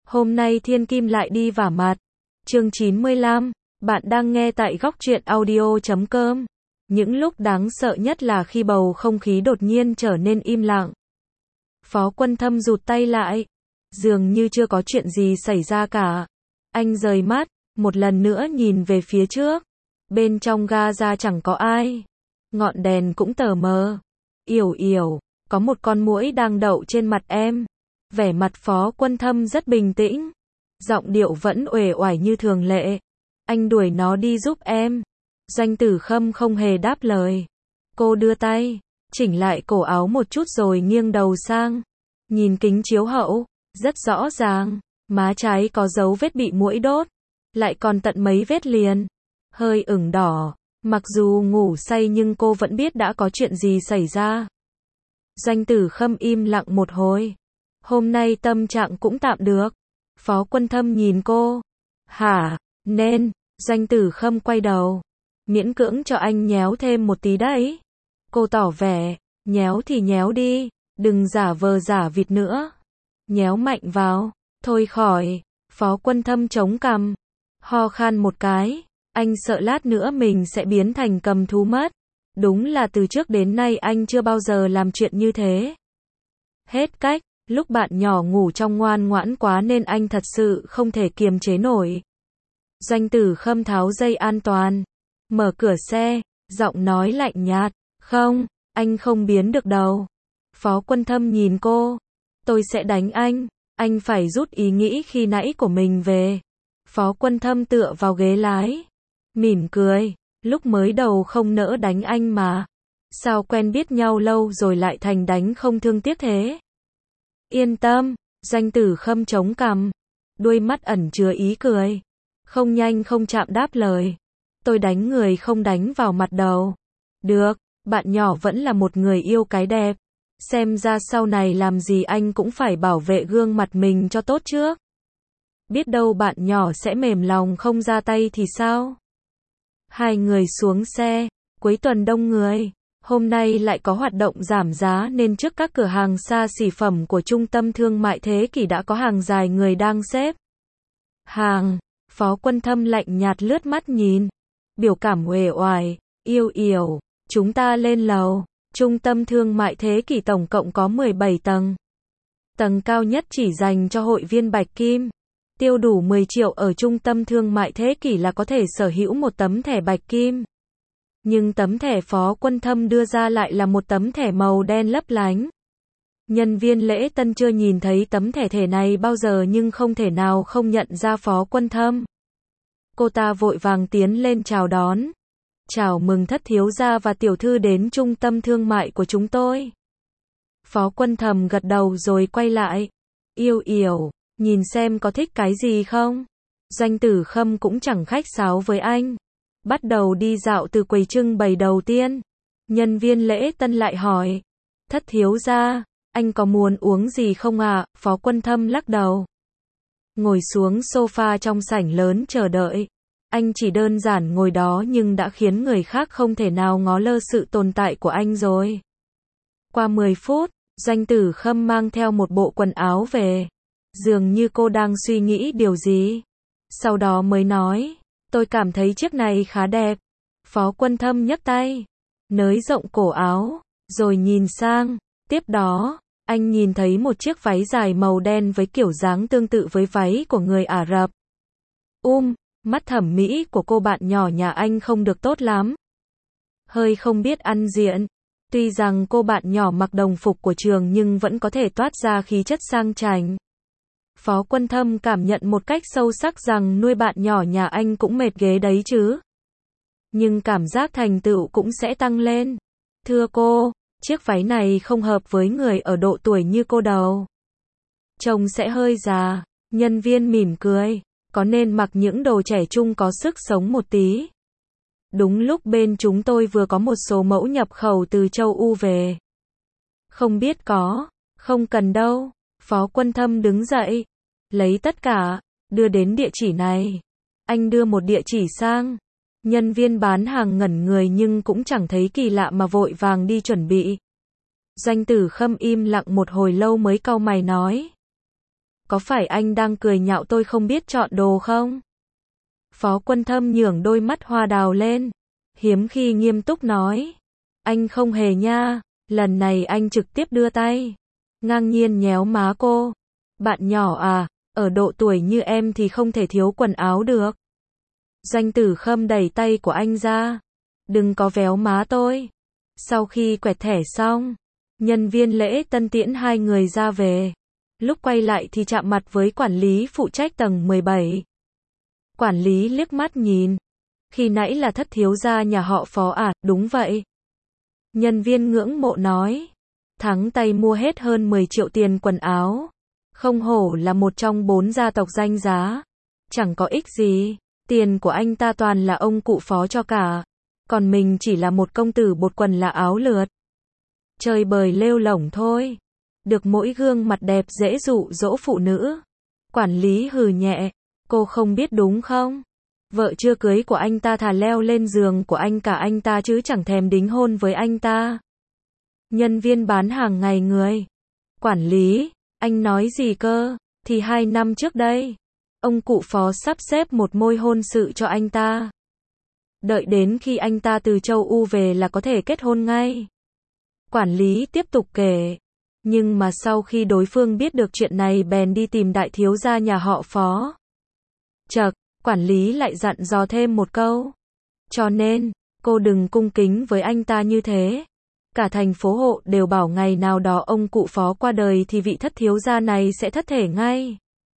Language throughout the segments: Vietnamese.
Hôm nay thiên kim lại đi vả mặt. Chương 95, bạn đang nghe tại góc truyện audio.com. Những lúc đáng sợ nhất là khi bầu không khí đột nhiên trở nên im lặng. Phó Quân Thâm rụt tay lại, dường như chưa có chuyện gì xảy ra cả. Anh rời mắt, một lần nữa nhìn về phía trước. Bên trong ga chẳng có ai. Ngọn đèn cũng tờ mờ. Yểu yểu, có một con muỗi đang đậu trên mặt em. Vẻ mặt Phó Quân Thâm rất bình tĩnh. Giọng điệu vẫn uể oải như thường lệ. Anh đuổi nó đi giúp em. Doanh Tử Khâm không hề đáp lời. Cô đưa tay, chỉnh lại cổ áo một chút rồi nghiêng đầu sang. Nhìn kính chiếu hậu, rất rõ ràng, má trái có dấu vết bị muỗi đốt. Lại còn tận mấy vết liền. Hơi ửng đỏ. Mặc dù ngủ say nhưng cô vẫn biết đã có chuyện gì xảy ra. Doanh Tử Khâm im lặng một hồi. Hôm nay tâm trạng cũng tạm được. Phó Quân Thâm nhìn cô. Hả, nên, Doanh Tử Khâm quay đầu. Miễn cưỡng cho anh nhéo thêm một tí đấy. Cô tỏ vẻ, nhéo thì nhéo đi, đừng giả vờ giả vịt nữa. Nhéo mạnh vào, thôi khỏi. Phó Quân Thâm chống cằm, ho khan một cái. Anh sợ lát nữa mình sẽ biến thành cầm thú mất. Đúng là từ trước đến nay anh chưa bao giờ làm chuyện như thế. Hết cách, lúc bạn nhỏ ngủ trong ngoan ngoãn quá nên anh thật sự không thể kiềm chế nổi. Doanh Tử Khâm tháo dây an toàn, mở cửa xe, giọng nói lạnh nhạt, không, anh không biến được đâu. Phó Quân Thâm nhìn cô, tôi sẽ đánh anh phải rút ý nghĩ khi nãy của mình về. Phó Quân Thâm tựa vào ghế lái, mỉm cười, lúc mới đầu không nỡ đánh anh mà. Sao quen biết nhau lâu rồi lại thành đánh không thương tiếc thế? Yên tâm, Doanh Tử Khâm chống cằm, đuôi mắt ẩn chứa ý cười. Không nhanh không chậm đáp lời. Tôi đánh người không đánh vào mặt đầu. Được, bạn nhỏ vẫn là một người yêu cái đẹp. Xem ra sau này làm gì anh cũng phải bảo vệ gương mặt mình cho tốt trước. Biết đâu bạn nhỏ sẽ mềm lòng không ra tay thì sao? Hai người xuống xe, cuối tuần đông người. Hôm nay lại có hoạt động giảm giá nên trước các cửa hàng xa xỉ phẩm của trung tâm thương mại Thế Kỷ đã có hàng dài người đang xếp hàng. Phó Quân Thâm lạnh nhạt lướt mắt nhìn. Biểu cảm uể oải, yêu yểu, chúng ta lên lầu. Trung tâm thương mại Thế Kỷ tổng cộng có 17 tầng. Tầng cao nhất chỉ dành cho hội viên Bạch Kim. Tiêu đủ 10 triệu ở Trung tâm thương mại Thế Kỷ là có thể sở hữu một tấm thẻ Bạch Kim. Nhưng tấm thẻ Phó Quân Thâm đưa ra lại là một tấm thẻ màu đen lấp lánh. Nhân viên lễ tân chưa nhìn thấy tấm thẻ này bao giờ nhưng không thể nào không nhận ra Phó Quân Thâm. Cô ta vội vàng tiến lên chào đón. Chào mừng thất thiếu gia và tiểu thư đến trung tâm thương mại của chúng tôi. Phó Quân Thâm gật đầu rồi quay lại. Yêu yểu, nhìn xem có thích cái gì không? Doanh Tử Khâm cũng chẳng khách sáo với anh. Bắt đầu đi dạo từ quầy trưng bày đầu tiên. Nhân viên lễ tân lại hỏi. Thất thiếu gia, anh có muốn uống gì không ạ? Phó Quân Thâm lắc đầu. Ngồi xuống sofa trong sảnh lớn chờ đợi. Anh chỉ đơn giản ngồi đó nhưng đã khiến người khác không thể nào ngó lơ sự tồn tại của anh rồi. Qua 10 phút, Doanh Tử Khâm mang theo một bộ quần áo về. Dường như cô đang suy nghĩ điều gì. Sau đó mới nói. Tôi cảm thấy chiếc này khá đẹp. Phó Quân Thâm nhấc tay, nới rộng cổ áo, rồi nhìn sang. Tiếp đó, anh nhìn thấy một chiếc váy dài màu đen với kiểu dáng tương tự với váy của người Ả Rập. Mắt thẩm mỹ của cô bạn nhỏ nhà anh không được tốt lắm. Hơi không biết ăn diện. Tuy rằng cô bạn nhỏ mặc đồng phục của trường nhưng vẫn có thể toát ra khí chất sang chảnh. Phó Quân Thâm cảm nhận một cách sâu sắc rằng nuôi bạn nhỏ nhà anh cũng mệt ghê đấy chứ. Nhưng cảm giác thành tựu cũng sẽ tăng lên. Thưa cô, chiếc váy này không hợp với người ở độ tuổi như cô đâu. Trông sẽ hơi già. Nhân viên mỉm cười. Có nên mặc những đồ trẻ trung có sức sống một tí. Đúng lúc bên chúng tôi vừa có một số mẫu nhập khẩu từ châu Âu về. Không biết có, không cần đâu. Phó Quân Thâm đứng dậy, lấy tất cả, đưa đến địa chỉ này. Anh đưa một địa chỉ sang. Nhân viên bán hàng ngẩn người nhưng cũng chẳng thấy kỳ lạ mà vội vàng đi chuẩn bị. Doanh Tử Khâm im lặng một hồi lâu mới cau mày nói. có phải anh đang cười nhạo tôi không biết chọn đồ không? Phó Quân Thâm nhướng đôi mắt hoa đào lên, hiếm khi nghiêm túc nói. Anh không hề nha, lần này anh trực tiếp đưa tay, ngang nhiên nhéo má cô. Bạn nhỏ à, ở độ tuổi như em thì không thể thiếu quần áo được. Doanh Tử Khâm đẩy tay của anh ra. Đừng có véo má tôi. Sau khi quẹt thẻ xong, nhân viên lễ tân tiễn hai người ra về. Lúc quay lại thì chạm mặt với quản lý phụ trách tầng 17. Quản lý liếc mắt nhìn. Khi nãy là thất thiếu gia nhà họ Phó à, đúng vậy. Nhân viên ngưỡng mộ nói. Thắng tay mua hết hơn 10 triệu tiền quần áo. Không hổ là một trong 4 gia tộc danh giá. Chẳng có ích gì. Tiền của anh ta toàn là ông cụ Phó cho cả. Còn mình chỉ là một công tử bột quần là áo lượt. Chơi bời lêu lổng thôi. Được mỗi gương mặt đẹp dễ dụ dỗ phụ nữ. Quản lý hừ nhẹ. Cô không biết đúng không? Vợ chưa cưới của anh ta thà leo lên giường của anh cả anh ta chứ chẳng thèm đính hôn với anh ta. Nhân viên bán hàng ngày người. Quản lý, anh nói gì cơ? Thì 2 năm trước đây, ông cụ Phó sắp xếp một môi hôn sự cho anh ta. Đợi đến khi anh ta từ châu U về là có thể kết hôn ngay. Quản lý tiếp tục kể. Nhưng mà sau khi đối phương biết được chuyện này bèn đi tìm đại thiếu gia nhà họ Phó. Chậc, quản lý lại dặn dò thêm một câu. Cho nên, cô đừng cung kính với anh ta như thế. Cả thành phố Hộ đều bảo ngày nào đó ông cụ Phó qua đời thì vị thất thiếu gia này sẽ thất thể ngay.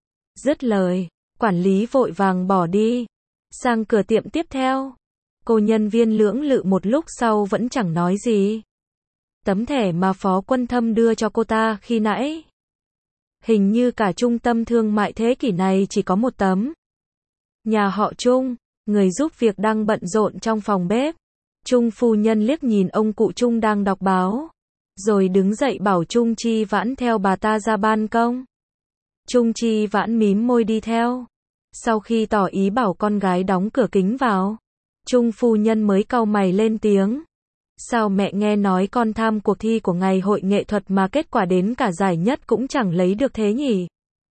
Dứt lời, quản lý vội vàng bỏ đi. Sang cửa tiệm tiếp theo. Cô nhân viên lưỡng lự một lúc sau vẫn chẳng nói gì. Tấm thẻ mà Phó Quân Thâm đưa cho cô ta khi nãy. Hình như cả trung tâm thương mại thế kỷ này chỉ có một tấm. Nhà họ Trung, người giúp việc đang bận rộn trong phòng bếp. Trung phu nhân liếc nhìn ông cụ Trung đang đọc báo. Rồi đứng dậy bảo Trung Chi Vãn theo bà ta ra ban công. Trung Chi Vãn mím môi đi theo. Sau khi tỏ ý bảo con gái đóng cửa kính vào, Trung phu nhân mới cau mày lên tiếng. Sao mẹ nghe nói con tham cuộc thi của ngày hội nghệ thuật mà kết quả đến cả giải nhất cũng chẳng lấy được thế nhỉ?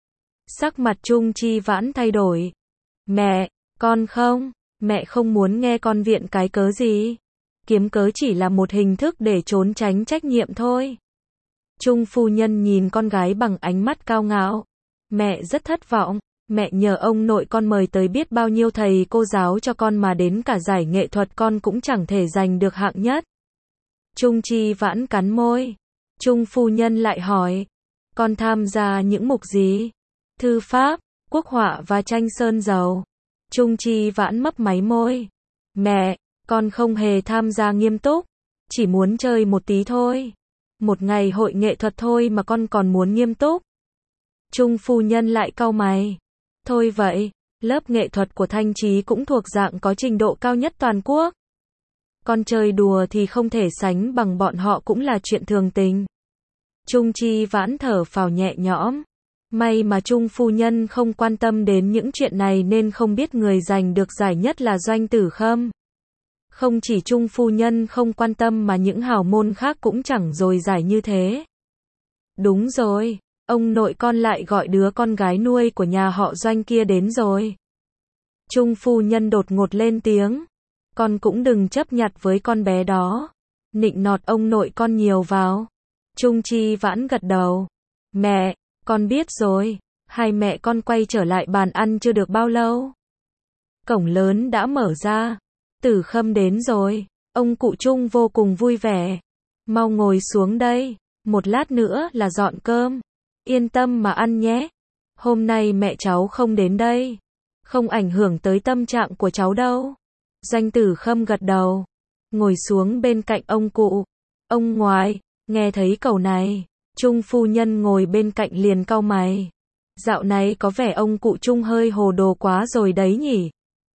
Sắc mặt Trung Chi Vãn thay đổi. Mẹ, con không, mẹ không muốn nghe con viện cái cớ gì. Kiếm cớ chỉ là một hình thức để trốn tránh trách nhiệm thôi. Trung phu nhân nhìn con gái bằng ánh mắt cao ngạo. Mẹ rất thất vọng, mẹ nhờ ông nội con mời tới biết bao nhiêu thầy cô giáo cho con mà đến cả giải nghệ thuật con cũng chẳng thể giành được hạng nhất. Trung Chi Vãn cắn môi. Trung phu nhân lại hỏi. Con tham gia những mục gì? Thư pháp, quốc họa và tranh sơn dầu. Trung Chi Vãn mấp máy môi. Mẹ, con không hề tham gia nghiêm túc. Chỉ muốn chơi một tí thôi. Một ngày hội nghệ thuật thôi mà con còn muốn nghiêm túc. Trung phu nhân lại cau mày. Thôi vậy, lớp nghệ thuật của Thanh Chí cũng thuộc dạng có trình độ cao nhất toàn quốc. Con chơi đùa thì không thể sánh bằng bọn họ cũng là chuyện thường tình. Trung Chi Vãn thở phào nhẹ nhõm. May mà Trung phu nhân không quan tâm đến những chuyện này nên không biết người giành được giải nhất là Doanh Tử Khâm. Không chỉ Trung phu nhân không quan tâm mà những hào môn khác cũng chẳng dồi dải như thế. Đúng rồi, ông nội con lại gọi đứa con gái nuôi của nhà họ Doanh kia đến rồi. Trung phu nhân đột ngột lên tiếng. Con cũng đừng chấp nhặt với con bé đó. Nịnh nọt ông nội con nhiều vào. Trung Chi Vãn gật đầu. Mẹ, con biết rồi. Hai mẹ con quay trở lại bàn ăn chưa được bao lâu. Cổng lớn đã mở ra. Tử Khâm đến rồi. Ông cụ Trung vô cùng vui vẻ. Mau ngồi xuống đây. Một lát nữa là dọn cơm. Yên tâm mà ăn nhé. Hôm nay mẹ cháu không đến đây. Không ảnh hưởng tới tâm trạng của cháu đâu. Doanh Tử Khâm gật đầu. Ngồi xuống bên cạnh ông cụ. Ông ngoại, nghe thấy câu này. Trung phu nhân ngồi bên cạnh liền cau mày. Dạo này có vẻ ông cụ Trung hơi hồ đồ quá rồi đấy nhỉ.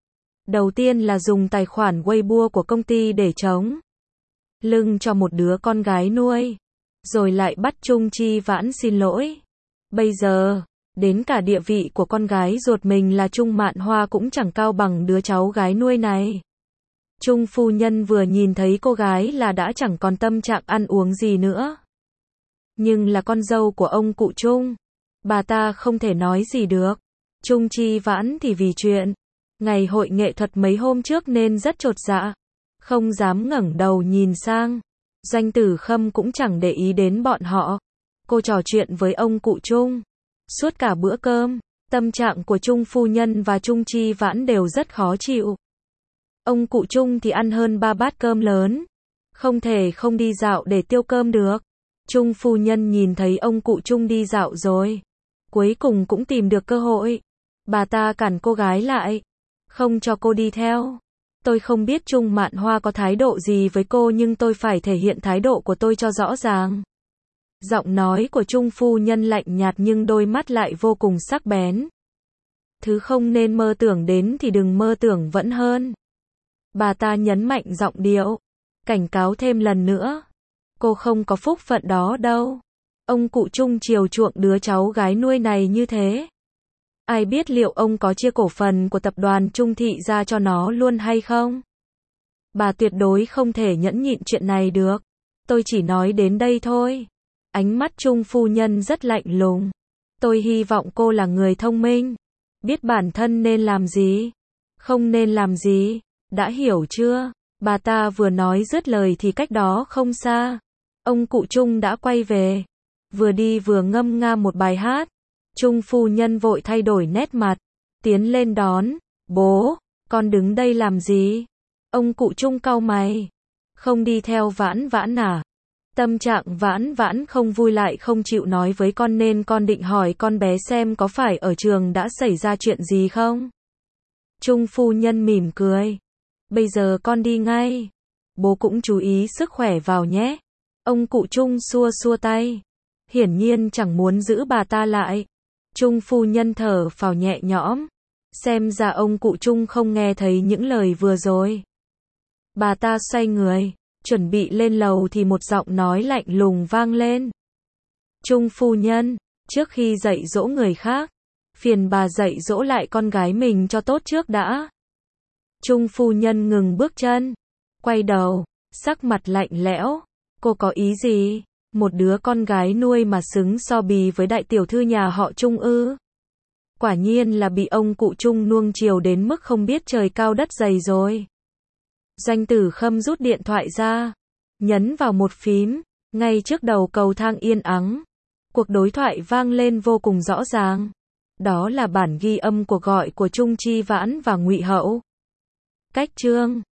Đầu tiên là dùng tài khoản Weibo của công ty để chống lưng cho một đứa con gái nuôi. Rồi lại bắt Trung Chi Vãn xin lỗi. Bây giờ, đến cả địa vị của con gái ruột mình là Trung Mạn Hoa cũng chẳng cao bằng đứa cháu gái nuôi này. Trung phu nhân vừa nhìn thấy cô gái là đã chẳng còn tâm trạng ăn uống gì nữa. Nhưng là con dâu của ông cụ Trung. Bà ta không thể nói gì được. Trung Chi Vãn thì vì chuyện ngày hội nghệ thuật mấy hôm trước nên rất chột dạ, không dám ngẩng đầu nhìn sang. Doanh Tử Khâm cũng chẳng để ý đến bọn họ. Cô trò chuyện với ông cụ Trung. Suốt cả bữa cơm, tâm trạng của Trung phu nhân và Trung Chi Vãn đều rất khó chịu. Ông cụ Trung thì ăn hơn 3 bát cơm lớn, không thể không đi dạo để tiêu cơm được. Trung phu nhân nhìn thấy ông cụ Trung đi dạo rồi, cuối cùng cũng tìm được cơ hội. Bà ta cản cô gái lại, không cho cô đi theo. Tôi không biết Trung Mạn Hoa có thái độ gì với cô, nhưng tôi phải thể hiện thái độ của tôi cho rõ ràng. Giọng nói của Trung phu nhân lạnh nhạt nhưng đôi mắt lại vô cùng sắc bén. Thứ không nên mơ tưởng đến thì đừng mơ tưởng vẫn hơn. Bà ta nhấn mạnh giọng điệu, cảnh cáo thêm lần nữa. Cô không có phúc phận đó đâu. Ông cụ Trung chiều chuộng đứa cháu gái nuôi này như thế. Ai biết liệu ông có chia cổ phần của tập đoàn Trung Thị ra cho nó luôn hay không? Bà tuyệt đối không thể nhẫn nhịn chuyện này được. Tôi chỉ nói đến đây thôi. Ánh mắt Trung phu nhân rất lạnh lùng. Tôi hy vọng cô là người thông minh, biết bản thân nên làm gì, không nên làm gì, đã hiểu chưa? Bà ta vừa nói dứt lời thì cách đó không xa, ông cụ Trung đã quay về, vừa đi vừa ngâm nga một bài hát. Trung phu nhân vội thay đổi nét mặt, tiến lên đón. Bố, con đứng đây làm gì? Ông cụ Trung cau mày. Không đi theo Vãn Vãn à? Tâm trạng Vãn Vãn không vui lại không chịu nói với con nên con định hỏi con bé xem có phải ở trường đã xảy ra chuyện gì không? Trung phu nhân mỉm cười. Bây giờ con đi ngay. Bố cũng chú ý sức khỏe vào nhé. Ông cụ Trung xua xua tay. Hiển nhiên chẳng muốn giữ bà ta lại. Trung phu nhân thở phào nhẹ nhõm. Xem ra ông cụ Trung không nghe thấy những lời vừa rồi. Bà ta xoay người, chuẩn bị lên lầu thì một giọng nói lạnh lùng vang lên. Trung phu nhân, trước khi dạy dỗ người khác, phiền bà dạy dỗ lại con gái mình cho tốt trước đã. Trung phu nhân ngừng bước chân, quay đầu, sắc mặt lạnh lẽo. Cô có ý gì? Một đứa con gái nuôi mà xứng so bì với đại tiểu thư nhà họ Trung ư? Quả nhiên là bị ông cụ Trung nuông chiều đến mức không biết trời cao đất dày rồi. Doanh Tử Khâm rút điện thoại ra, nhấn vào một phím, ngay trước đầu cầu thang yên ắng. Cuộc đối thoại vang lên vô cùng rõ ràng. Đó là bản ghi âm cuộc gọi của Trung Chi Vãn và Ngụy Hậu. Cách chương